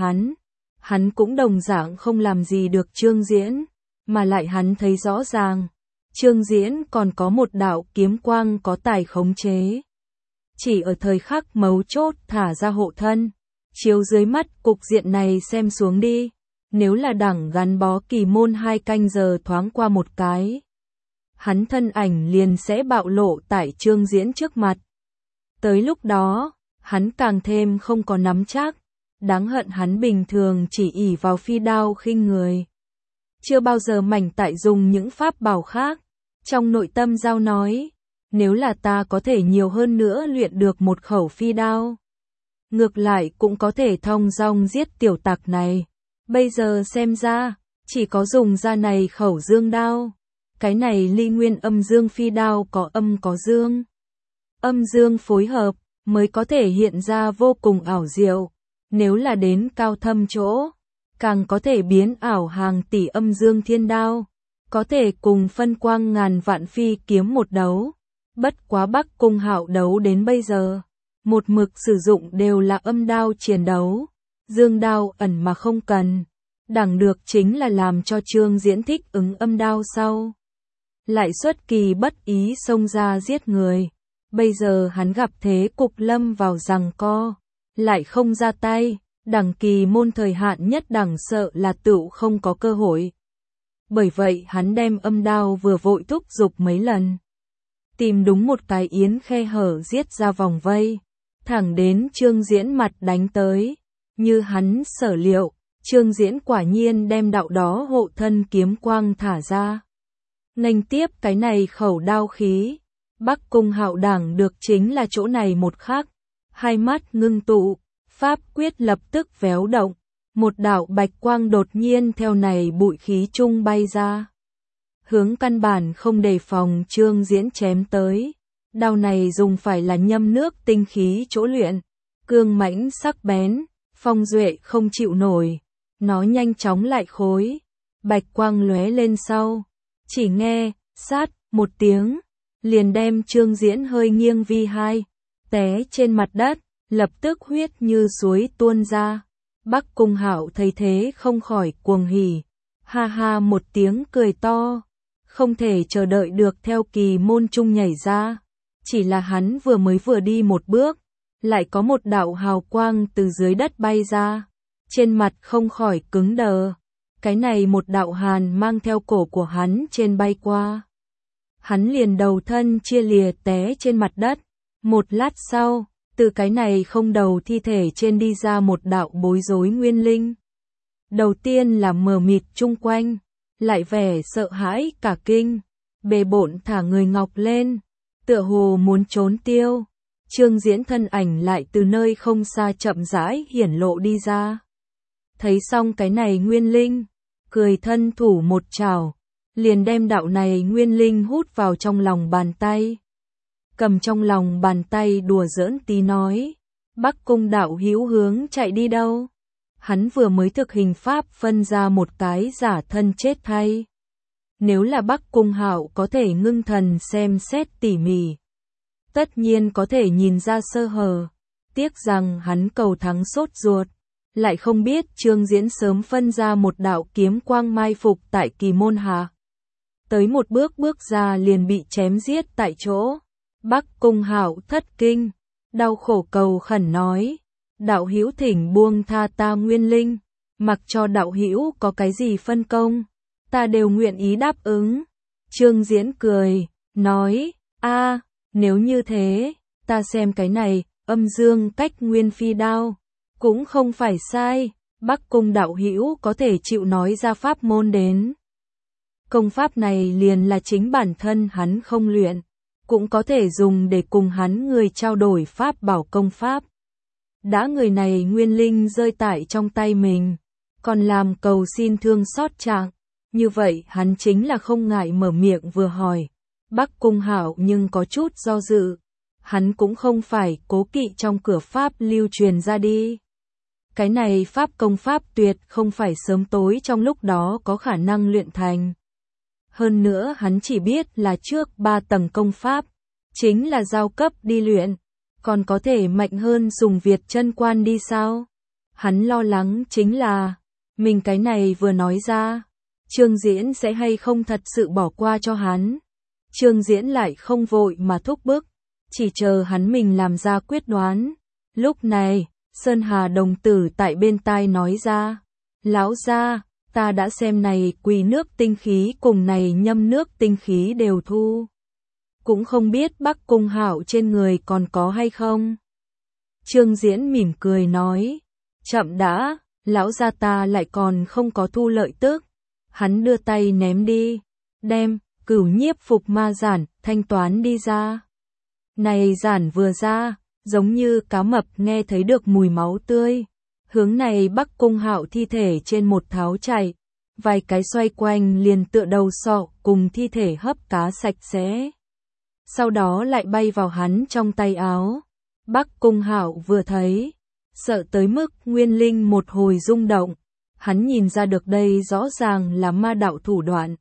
hắn cũng đồng dạng không làm gì được Trương Diễn, mà lại hắn thấy rõ ràng, Trương Diễn còn có một đạo kiếm quang có tài khống chế. Chỉ ở thời khắc mấu chốt thả ra hộ thân, chiếu dưới mắt cục diện này xem xuống đi, nếu là đẳng gắn bó kỳ môn 2 canh giờ thoáng qua một cái, hắn thân ảnh liền sẽ bạo lộ tại Trương Diễn trước mặt. Tới lúc đó, hắn càng thêm không có nắm chắc, đáng hận hắn bình thường chỉ ỷ vào phi đao khinh người. Chưa bao giờ mảnh tại dùng những pháp bảo khác, trong nội tâm giao nói, nếu là ta có thể nhiều hơn nữa luyện được một khẩu phi đao, ngược lại cũng có thể thong dong giết tiểu tặc này. Bây giờ xem ra, chỉ có dùng ra này khẩu dương đao. Cái này ly nguyên âm dương phi đao có âm có dương. Âm dương phối hợp, mới có thể hiện ra vô cùng ảo diệu. Nếu là đến cao thâm chỗ, càng có thể biến ảo hàng tỷ âm dương thiên đao. Có thể cùng phân quang ngàn vạn phi kiếm một đấu. Bất quá Bắc Cung Hạo đấu đến bây giờ, một mực sử dụng đều là âm đao chiến đấu. Dương đao ẩn mà không cần, đẳng được chính là làm cho Trương Diễn thích ứng âm đao sau. Lại xuất kỳ bất ý xông ra giết người. Bây giờ hắn gặp thế cục lâm vào giằng co, lại không ra tay, đẳng kỳ môn thời hạn nhất đẳng sợ là tựu không có cơ hội. Bởi vậy hắn đem âm đao vừa vội thúc giục mấy lần, tìm đúng một cái yến khe hở giết ra vòng vây, thẳng đến Trương Diễn mặt đánh tới. Như hắn sở liệu, Trương Diễn quả nhiên đem đạo đó hộ thân kiếm quang thả ra. Nghênh tiếp cái này khẩu đao khí, Bắc Cung Hạo đẳng được chính là chỗ này một khắc, hai mắt ngưng tụ, pháp quyết lập tức véo động, một đạo bạch quang đột nhiên theo này bụi khí trung bay ra. Hướng căn bản không đề phòng Trương Diễn chém tới, đao này dùng phải là nhâm nước tinh khí chỗ luyện, cương mãnh sắc bén, phong duệ không chịu nổi, nó nhanh chóng lại khối, bạch quang lóe lên sau, chỉ nghe, sát, một tiếng, liền đem Trương Diễn hơi nghiêng vi hai, té trên mặt đất, lập tức huyết như suối tuôn ra. Bắc Cung Hạo thấy thế không khỏi cuồng hỉ, ha ha một tiếng cười to, không thể chờ đợi được theo kỳ môn trung nhảy ra. Chỉ là hắn vừa đi một bước, lại có một đạo hào quang từ dưới đất bay ra, trên mặt không khỏi cứng đờ. Cái này một đạo hàn mang theo cổ của hắn trên bay qua. Hắn liền đầu thân chia lìa té trên mặt đất. Một lát sau, từ cái này không đầu thi thể trên đi ra một đạo bối rối nguyên linh. Đầu tiên là mờ mịt chung quanh, lại vẻ sợ hãi cả kinh, bề bộn thả người ngọc lên, tựa hồ muốn trốn tiêu. Trương Diễn thân ảnh lại từ nơi không xa chậm rãi hiển lộ đi ra. Thấy xong cái này nguyên linh, cười thân thủ một chảo, liền đem đạo này nguyên linh hút vào trong lòng bàn tay. Cầm trong lòng bàn tay đùa giỡn tí nói, Bắc Cung đạo hữu hướng chạy đi đâu? Hắn vừa mới thực hình pháp phân ra một cái giả thân chết thay. Nếu là Bắc Cung Hạo có thể ngưng thần xem xét tỉ mỉ, tất nhiên có thể nhìn ra sơ hở. Tiếc rằng hắn cầu thắng sốt ruột, lại không biết Trương Diễn sớm phân ra một đạo kiếm quang mai phục tại kỳ môn hạ. Tới một bước ra liền bị chém giết tại chỗ. Bắc Cung Hạo thất kinh, đau khổ cầu khẩn nói, đạo hữu thỉnh buông tha ta nguyên linh, mặc cho đạo hữu có cái gì phân công, ta đều nguyện ý đáp ứng. Trương Diễn cười, nói, nếu như thế, ta xem cái này, âm dương cách nguyên phi đao, cũng không phải sai, Bắc Cung đạo hữu có thể chịu nói ra pháp môn đến. Công pháp này liền là chính bản thân hắn không luyện, cũng có thể dùng để cùng hắn người trao đổi pháp bảo công pháp. Đã người này nguyên linh rơi tại trong tay mình, còn làm cầu xin thương xót trạng, như vậy hắn chính là không ngại mở miệng vừa hỏi. Bắc Cung Hạo nhưng có chút do dự, hắn cũng không phải cố kỵ trong cửa pháp lưu truyền ra đi. Cái này pháp công pháp tuyệt không phải sớm tối trong lúc đó có khả năng luyện thành. Hơn nữa hắn chỉ biết là trước 3 tầng công pháp, chính là giao cấp đi luyện, còn có thể mạnh hơn dùng Việt chân quan đi sao? Hắn lo lắng chính là, mình cái này vừa nói ra, Trương Diễn sẽ hay không thật sự bỏ qua cho hắn. Trương Diễn lại không vội mà thúc bức, chỉ chờ hắn mình làm ra quyết đoán. Lúc này, Sơn Hà đồng tử tại bên tai nói ra, lão gia, ta đã xem này quỳ nước tinh khí cùng này nhâm nước tinh khí đều thu. Cũng không biết Bắc Cung Hạo trên người còn có hay không. Trương Diễn mỉm cười nói, chậm đã, lão gia ta lại còn không có thu lợi tức. Hắn đưa tay ném đi, đem Cửu Nhiếp Phục Ma giản thanh toán đi ra. Này giản vừa ra, giống như cá mập nghe thấy được mùi máu tươi, hướng này Bắc Cung Hạo thi thể trên một tháo chạy, vài cái xoay quanh liền tựa đầu sọ cùng thi thể hấp cá sạch sẽ. Sau đó lại bay vào hắn trong tay áo. Bắc Cung Hạo vừa thấy, sợ tới mức nguyên linh một hồi rung động, hắn nhìn ra được đây rõ ràng là ma đạo thủ đoạn.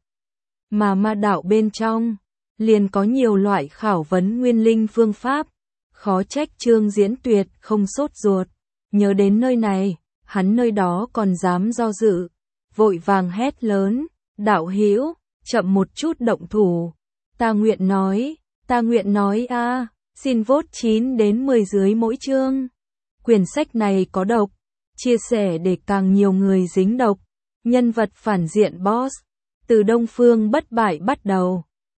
Mà ma đạo bên trong, liền có nhiều loại khảo vấn nguyên linh phương pháp, khó trách Trương Diễn tuyệt không sốt ruột. Nhớ đến nơi này, hắn nơi đó còn dám do dự, vội vàng hét lớn, đạo hữu, chậm một chút động thủ, ta nguyện nói xin vote 9 đến 10 dưới mỗi chương. Quyển sách này có độc, chia sẻ để càng nhiều người dính độc. Nhân vật phản diện boss, từ Đông Phương bất bại bắt đầu.